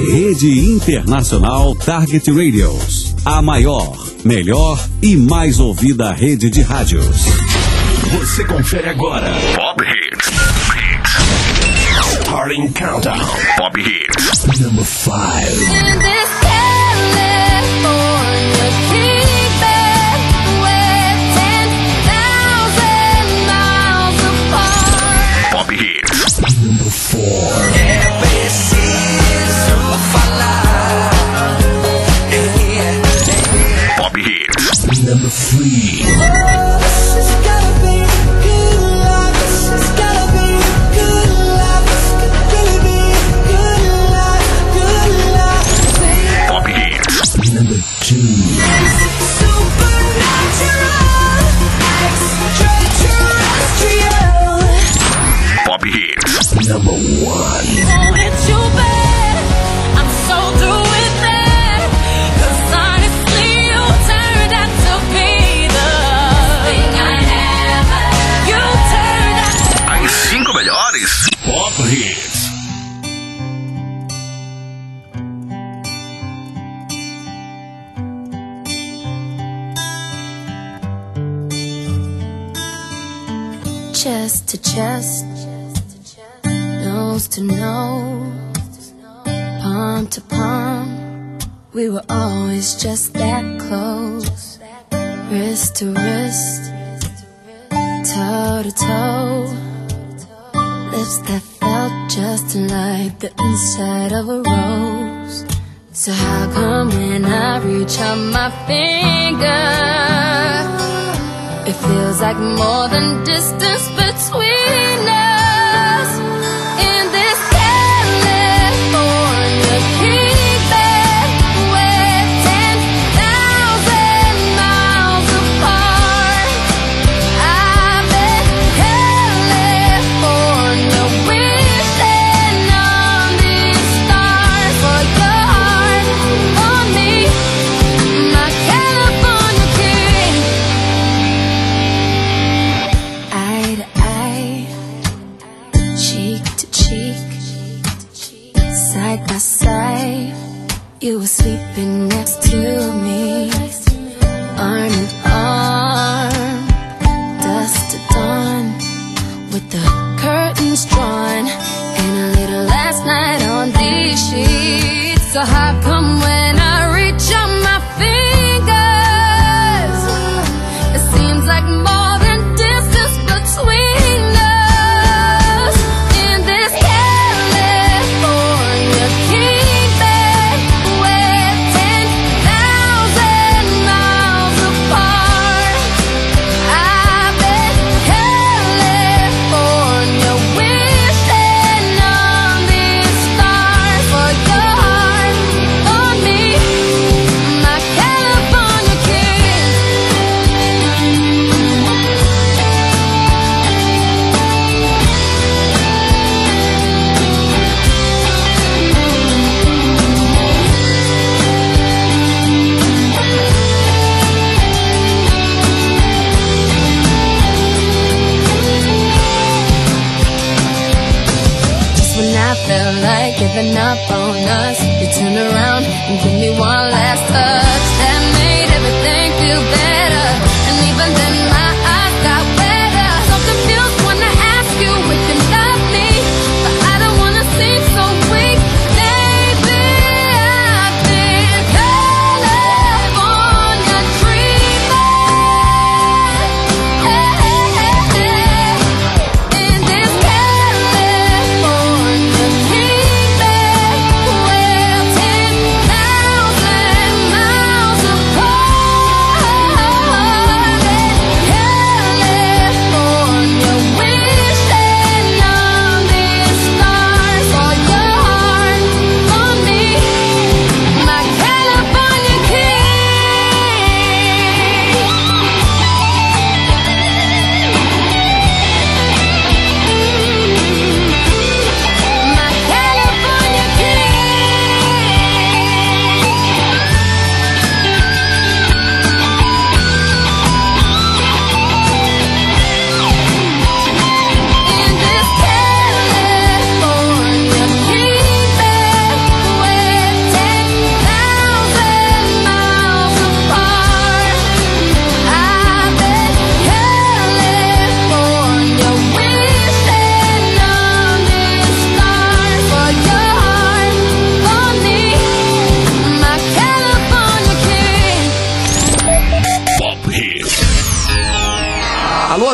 Rede Internacional Target Radios. A maior, melhor e mais ouvida rede de rádios. Você confere agora Pop Hits. Starting Countdown. Pop Hits. Number 5. In this California keeping we're 10,000 miles apart. Pop Hits. Number 4. Pop Hits. Number 3. Number 2. Pop Hits. Number 1. It's you, babe. I'm so through with that. 'Cause honestly, you turned out to be the thing I ever. You turned out to As 5 melhores Pop Hits. chest to chest, nose to nose, palm to palm. We were always just that close, wrist to wrist, toe to toe. Lips that felt just like the inside of a rose. So how come when I reach out my finger, it feels like more than distance between us? In this California keeping we're 10,000 miles apart. I'm in California wishing on these stars for your heart, for me, my California king. Eye to eye, cheek to cheek, side by side, you were sleeping next to me, arm in arm, dusk to dawn, with the curtains drawn, and a little last night on these sheets. So how come when I reach out my fingers, it seems like more than distance between us? In this California keeping we're 10,000 miles apart. I'm in California wishing on these stars for your heart, for me, my California king. Just when I felt like giving up on us, you turned around and gave me one last touch that made everything feel better. And even then my eyes got wetter. So confused when I ask you if you love me, but I don't wanna seem so weak. Maybe I've been California dreaming. In this California keeping we're 10,000 miles apart.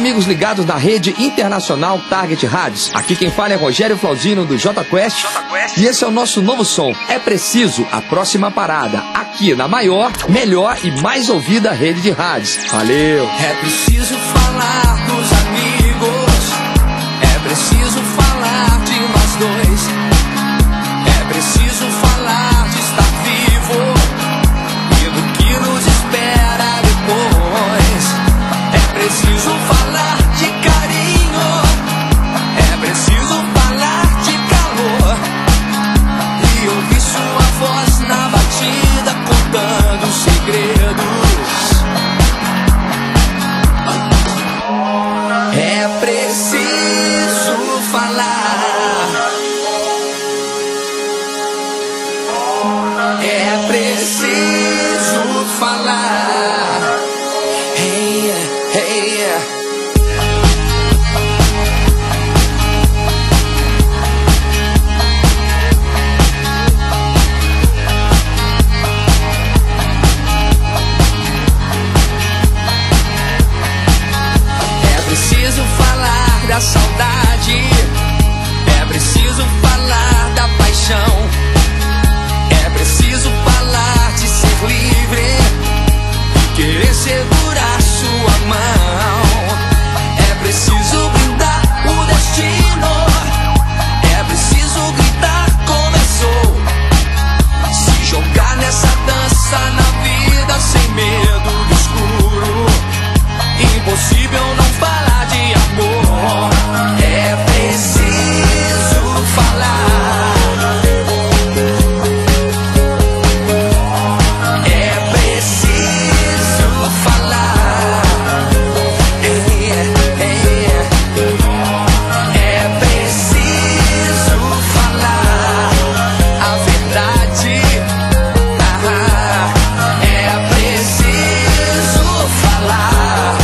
amigos ligados na rede internacional Target Rádios. Aqui quem fala é Rogério Flauzino do J Quest. E esse é o nosso novo som. É preciso a próxima parada. Aqui na maior, melhor e mais ouvida rede de rádios. Valeu! É preciso falar dos amigos. É preciso falar de nós dois. É preciso falar de estar vivo e do que nos espera depois. É preciso falar de carinho. É preciso falar de calor e ouvir sua voz na batida contando segredos. É preciso falar. É preciso falar. Hey, hey. É preciso falar da saudade. É preciso falar da paixão. É preciso falar de ser livre e querer segurar sua mão. É preciso brindar o destino. É preciso gritar começou. Se jogar nessa dança na vida sem medo do escuro. Impossível não falar de amor. É preciso falar. É preciso falar. É preciso falar a verdade. É preciso falar.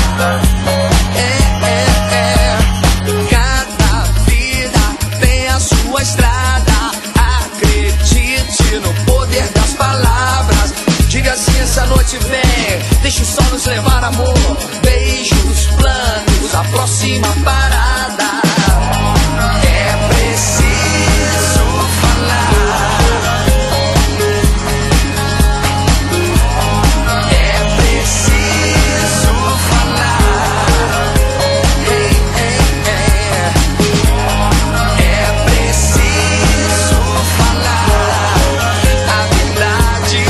Cada vida tem a sua estrada. Acredite no poder das palavras. Diga assim, essa noite vem. Deixa o sol nos levar, amor. Beijos, planos, a próxima parada. É preciso falar. É preciso falar. É preciso falar a verdade.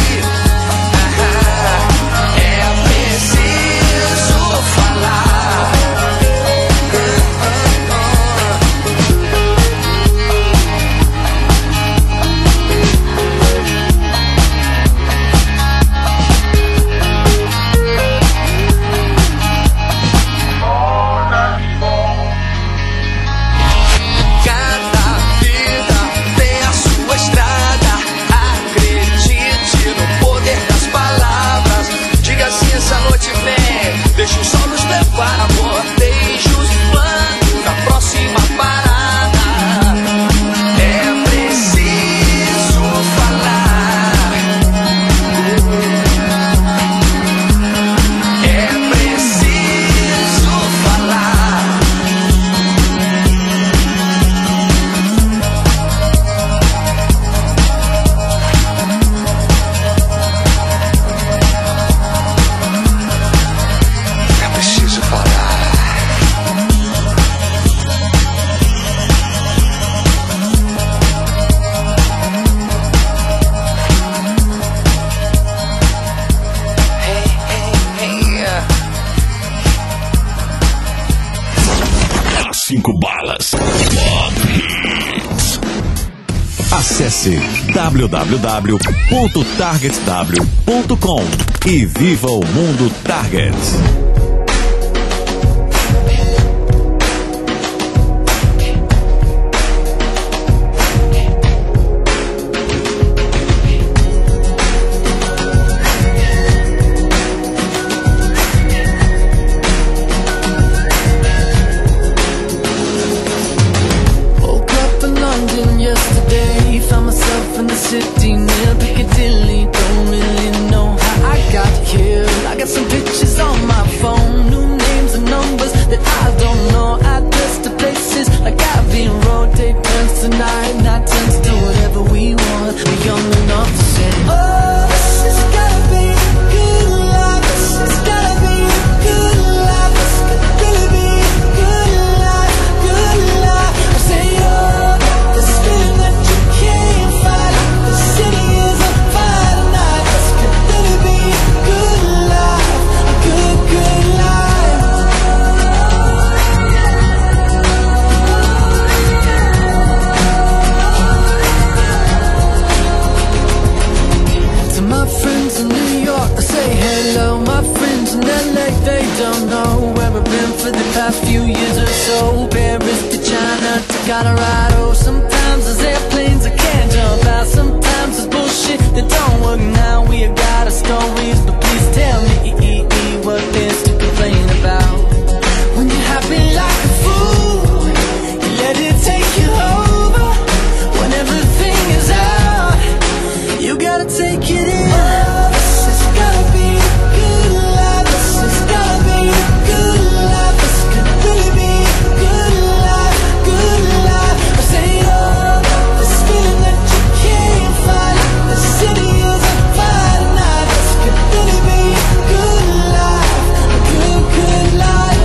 É preciso falar. Cada vida tem a sua estrada. Acredite no poder das palavras. Diga assim, essa noite vem. Deixa o sol nos levar, amor. Beijos, planos, a próxima parada. É preciso falar. É preciso falar. É preciso falar. Hey. 5 balas. Pop Hits. Acesse www.targetw.com e viva o mundo Target. Woke up in London yesterday. Found myself in the city near Piccadilly. Don't really know how I got here. I got some pictures on my phone, new names and numbers that I gotta take turns tonight, not turns to do whatever we want. We're young enough to say, oh, this has gotta be good life. This has gotta be good life. This could really be good life, good life. I say, oh, this feeling that you can't fight. The city is on fire tonight. This could really be good life, a good, good life. To my friends in New York, I say hello. My friends in LA, they don't know where I've been for the past few years or so. Paris to China to Colorado. Sometimes there's airplanes I can't jump out. Sometimes there's bullshit that don't work. Now we have got our stories, but please tell me what there's to complain about. When you're happy like a fool, you let it take you over. When everything is out, you gotta take it in. Oh, this has gotta be good life. This has gotta be good life. This could really be good life, good life. I say, oh, this feeling that you can't fight. The city is on fire tonight. This could really be good life, a good, good life.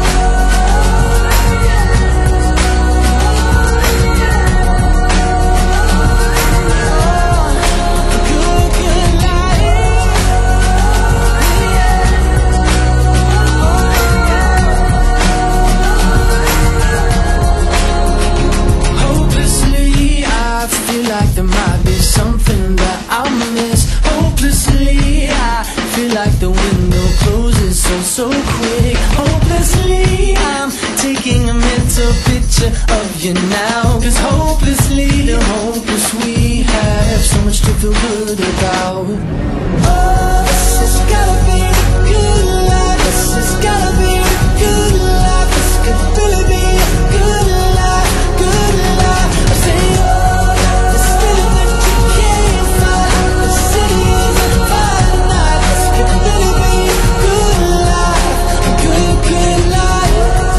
Hopelessly, I feel like there might be something that I'll miss. Hopelessly, I feel like the window closes so quick. Hopelessly, I'm taking a mental picture of you now. 'Cause hopelessly, the hopeless we have so much to feel good about. Oh, this has gotta be good life. This has gotta be good life. This could really be good life, good life. I say, oh, this feeling that you can't fight. The city is on fire tonight. This could really be good life, a good, good life.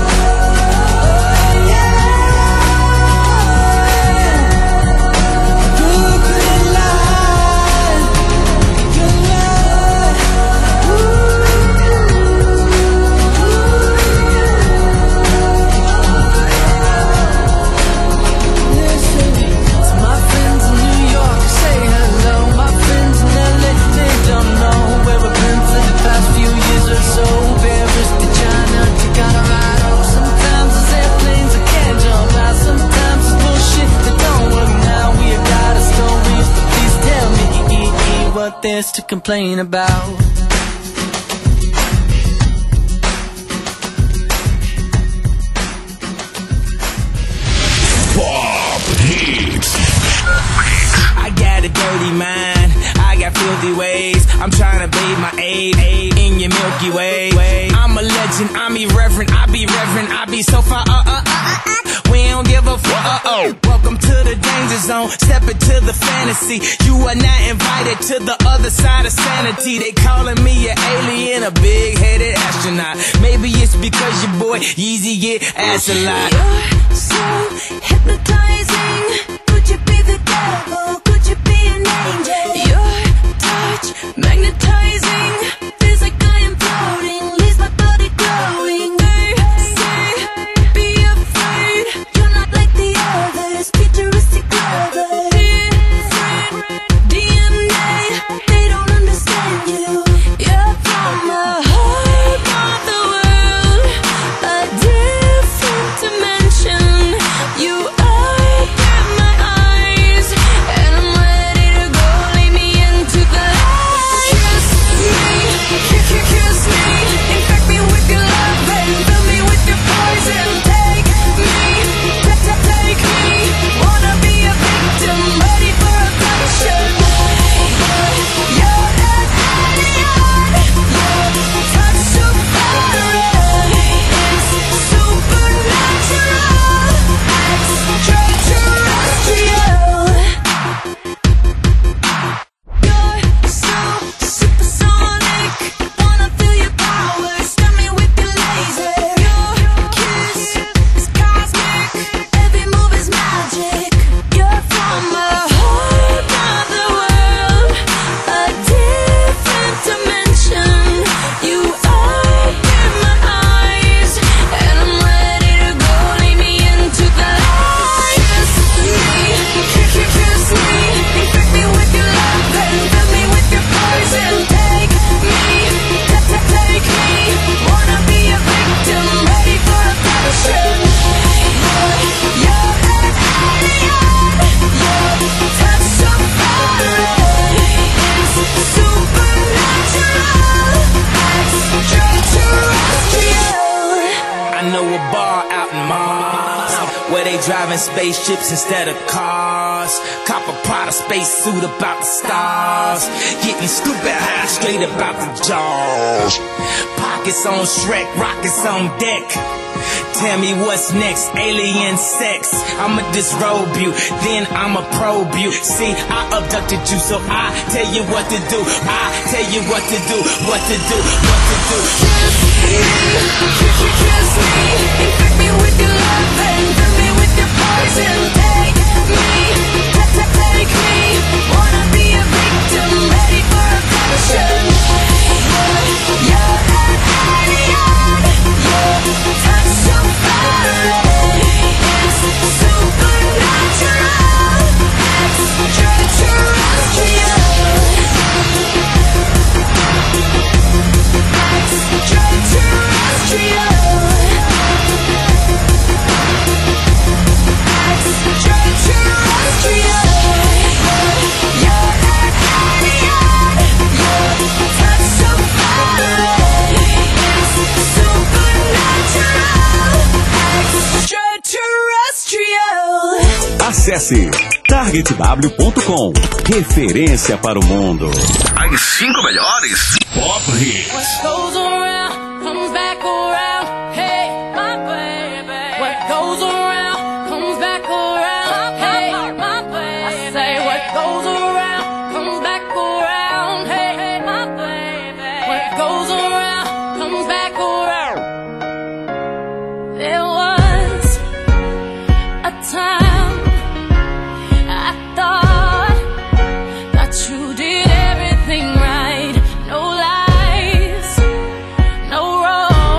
Oh, yeah. Good, good life, good life. Listen to my friends in New York, say hello. My friends in LA, they don't know where we've been for the past few years or so. Paris to China to Colorado. Sometimes there's airplanes I can't jump out. Sometimes it's bullshit that don't work. Now we have got our stories, but please tell me what there's to complain about. Pop Hits. I got a dirty mind, I got filthy ways. I'm trying to bathe my aid in your Milky Way. I'm a legend, I'm irreverent, I be reverent, I be so far. We don't give a fuck. Welcome to the danger zone, step into the fantasy. You are not invited to the other side of sanity. They calling me an alien, a big-headed astronaut. Maybe it's because your boy Yeezy get ass a lot. You're so hypnotizing. Could you be the devil? Could you be an angel? Your touch magnetizing. Feels like I am floating. Leaves my body glowing. They say, be afraid. You're not like the others. Futuristic lovers. Different DNA. They don't understand you. You're from a whole other world. A different dimension. driving spaceships instead of cars. Cop a Prada spacesuit about the stars. Getting stupid high straight about the jaws. Pockets on Shrek, rockets on deck. Tell me what's next, alien sex. I'ma disrobe you, then I'ma probe you. See, I abducted you, so I tell you what to do. I tell you what to do, what to do, what to do. Kiss me, kiss me, infect me with your love and fill me with your poison. Take me, wanna be a victim, ready for a passion. You're an alien, your touch so far away. It's supernatural, extraterrestrial. Acesse targetw.com. Referência para o mundo. As 5 melhores Pop Hits. What goes around comes back around. Hey, my baby. What goes around comes back around. Hey, my baby. I say what goes around comes back around. Hey, my baby. What goes around comes back around. There was a time you did everything right. No lies, no wrong.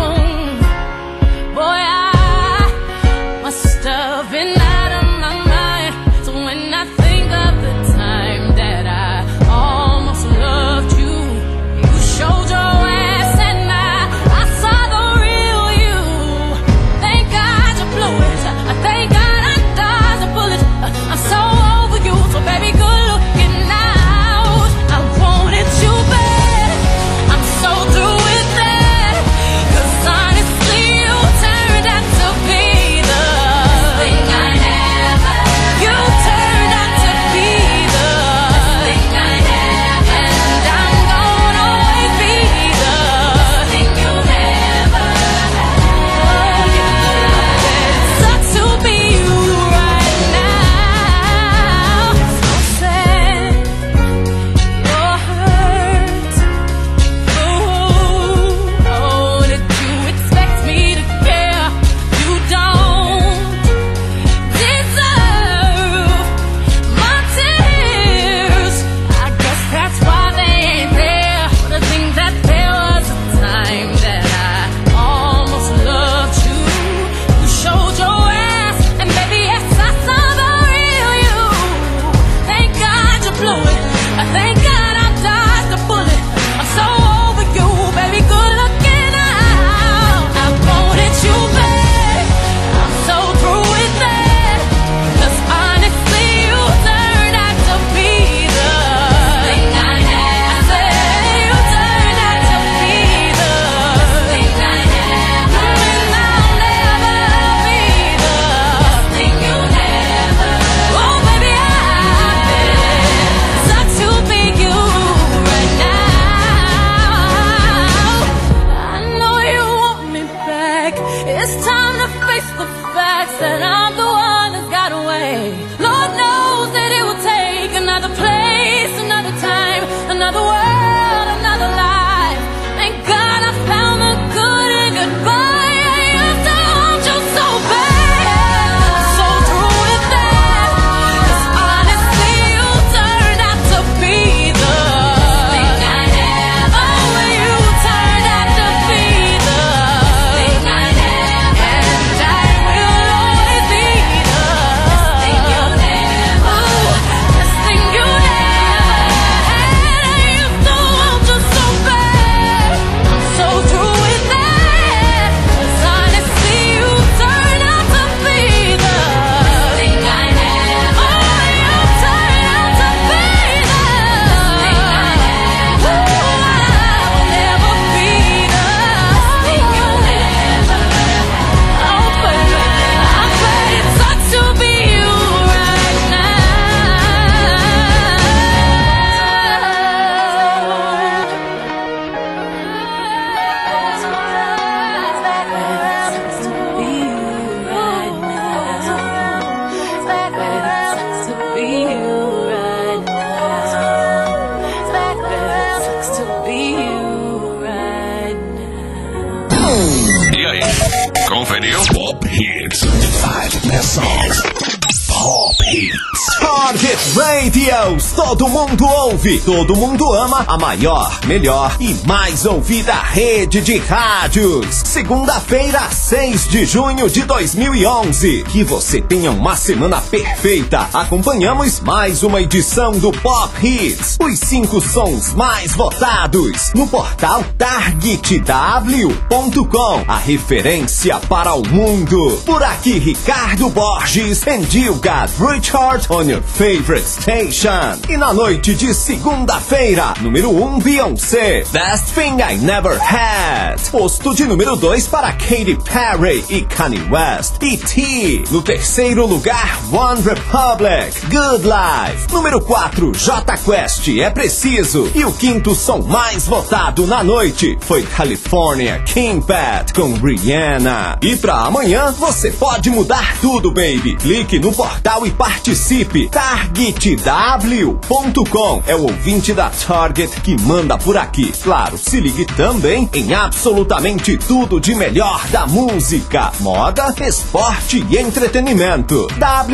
Pop Hits. Target Radios. Todo mundo ouve, todo mundo ama a maior, melhor e mais ouvida rede de rádios. Segunda-feira, 6 de junho de 2011. Que você tenha uma semana perfeita. Acompanhamos mais uma edição do Pop Hits. Os 5 sons mais votados no portal TargetW.com. A referência para o mundo. Por aqui, Ricardo Borges and you got Richard on your favorite station. E na noite de segunda-feira, número 1, Beyoncé, Best Thing I Never Had. Posto de número 2 para Katy Perry e Kanye West, E.T. No terceiro lugar, One Republic, Good Life. Número 4, Jota Quest, É Preciso. E o quinto som mais votado na noite foi California King Pat com Rihanna. E pra amanhã, você pode mudar tudo, baby. Clique no portal e participe. TargetW.com é o ouvinte da Target que manda por aqui. Claro, se ligue também em absolutamente tudo de melhor da música, moda, esporte e entretenimento.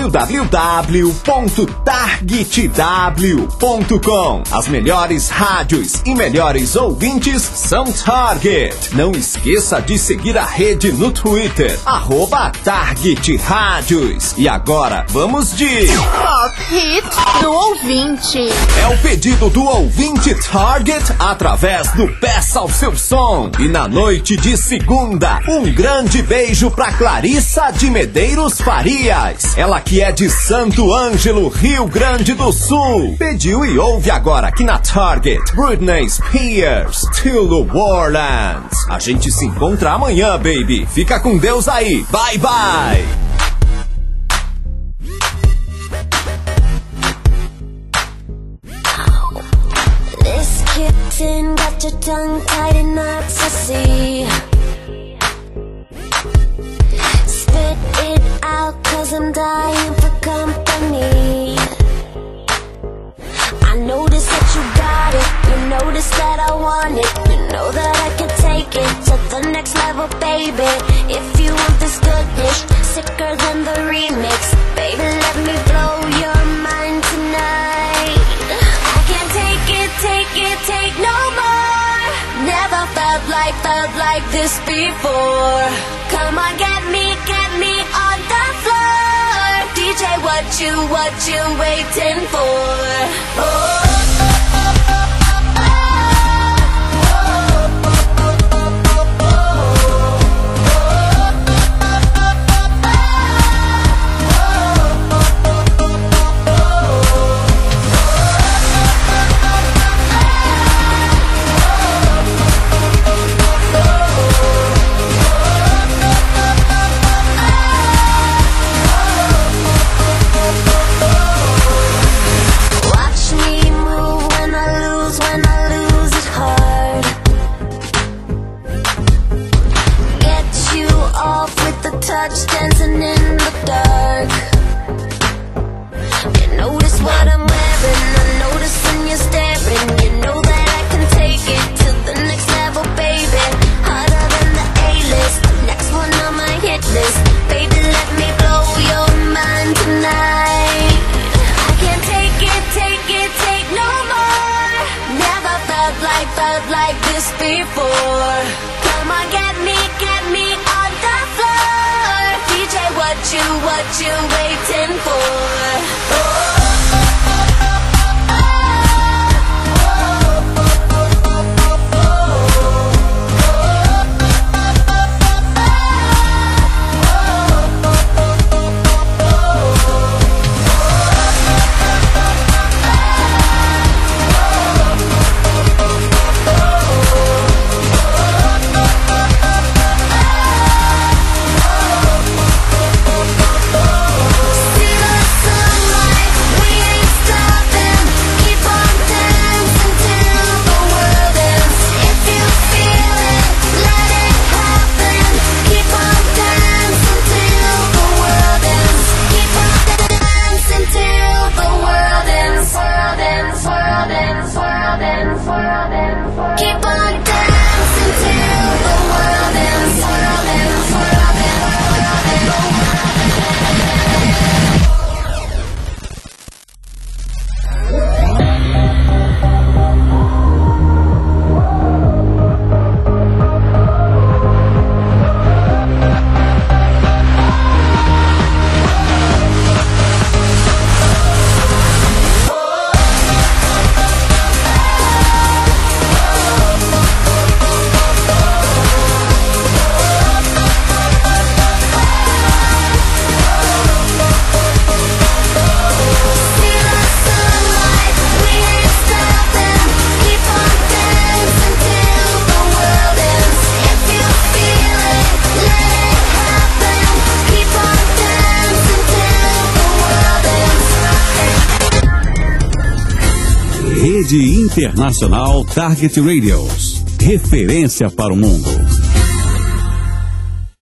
www.targetw.com. As melhores rádios e melhores ouvintes são Target. Não esqueça de seguir a rede no Twitter, @TargetRádios. E agora, vamos de Pop Hits do ouvinte. É o pedido do ouvinte Target através do Peça o Seu Som. E na noite de segunda, um grande beijo pra Clarissa de Medeiros Farias. Ela que é de Santo Ângelo, Rio Grande do Sul. Pediu e ouve agora aqui na Target. Britney Spears, To the Warlands. A gente se encontra amanhã, baby. Fica com Deus aí. Bye, bye. Got your tongue tied in knots, I see. Spit it out, 'cause I'm dying for company. I notice that you got it. You notice that I want it. You know that I can take it to the next level, baby. If you want this goodness, sicker than the remix, baby, let me blow your mind tonight. I can't take it, take no more. Never felt like this before. Come on, get me on the floor. DJ, what you waiting for? Oh. Touch dancing in the dark. You notice what I'm wearing, I notice when you're staring. You know that I can take it to the next level, baby. Harder than the A-list, next one on my hit list. Baby, let me blow your mind tonight. I can't take it, take no more. Never felt like this before. Come on, get me on the floor. DJ, what you waiting for? Oh. See Rede Internacional Target Radios. Referência para o mundo.